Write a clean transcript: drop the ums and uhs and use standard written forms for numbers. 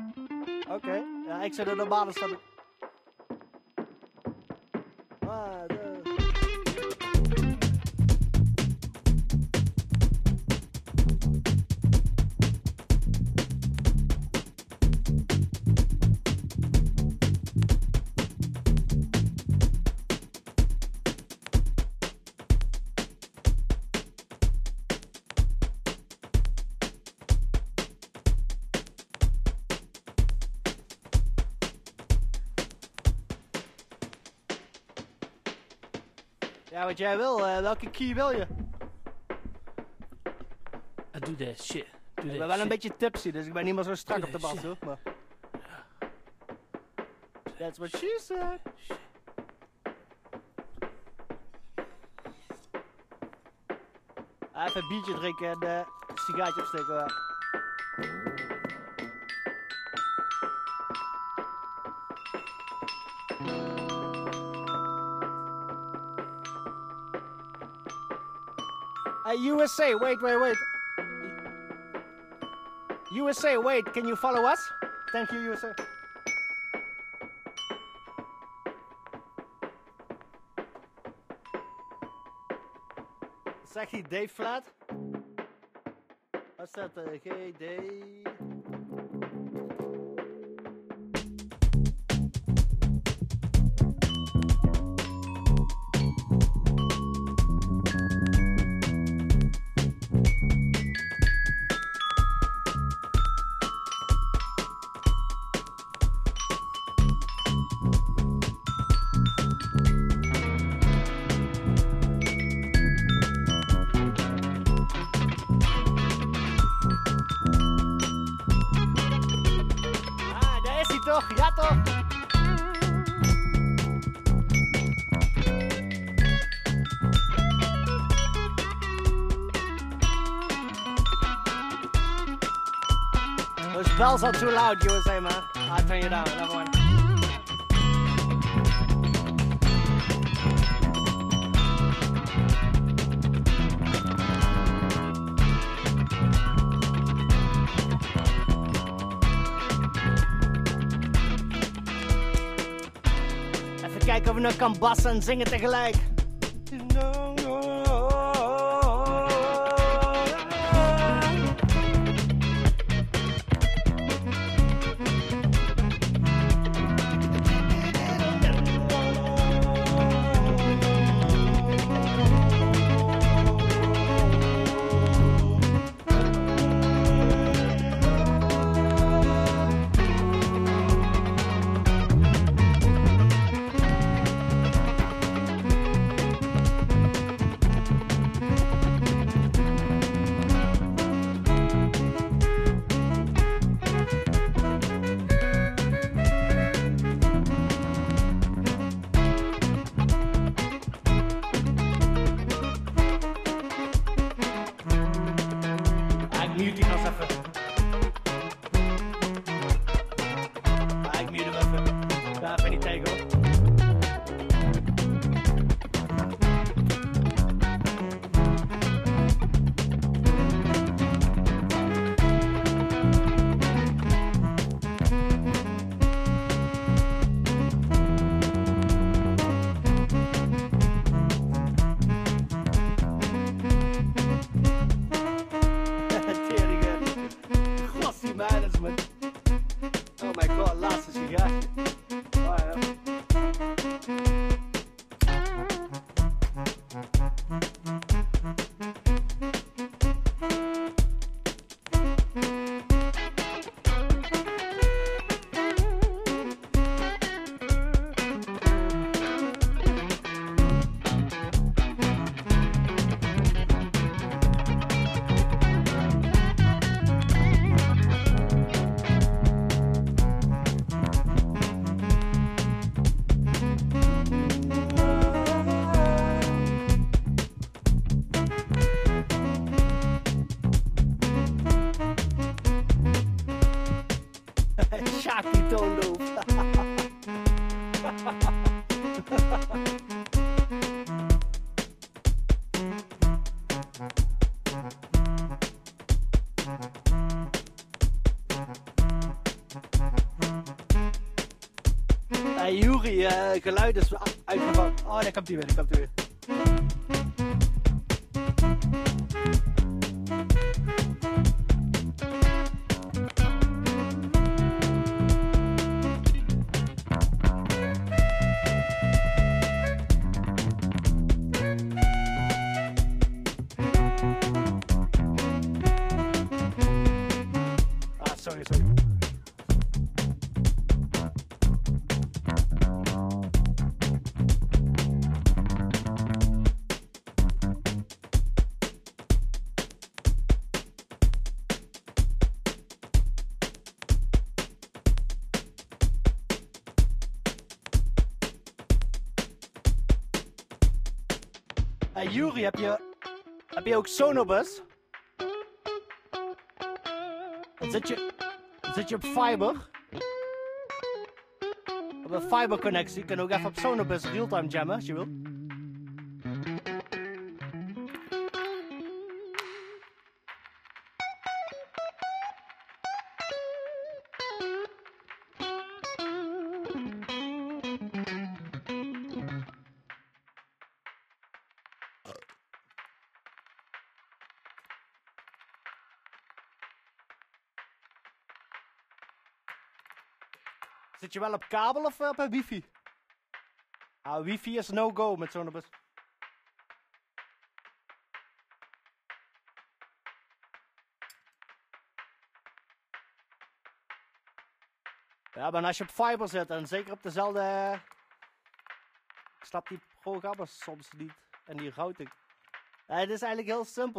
Oké. Ja, ik zit de normale stap. Ja, wat jij wil. Welke key wil je? Doe dat shit. Ik ben wel een beetje tipsy, dus ik ben niet meer zo strak op de bas, hoor. Maar... That's what she said. Even een biertje drinken en een sigaartje opsteken. Ja. USA, wait. USA, wait, can you follow us? Thank you, USA. Zegt hij D flat? Wat staat er? G, D... Toch? Ja toch? Those bells are too loud, USA man. I'll turn you down, never mind. Kijken of we nog kan bassen en zingen tegelijk. Die geluid is uitgevallen. Oh, daar komt hij weer, daar komt hij weer. Sorry. Hey Juri, heb je ook Sonobus? Dan zit je op fiber. Op een fiberconnectie. Je kan ook even op Sonobus realtime jammen als je wil. Zit je wel op kabel of op wifi? Wifi is no-go met Sonobus. Ja, maar als je op fiber zit en zeker op dezelfde... Ik snap die programma's soms niet. En die routing. Het is eigenlijk heel simpel.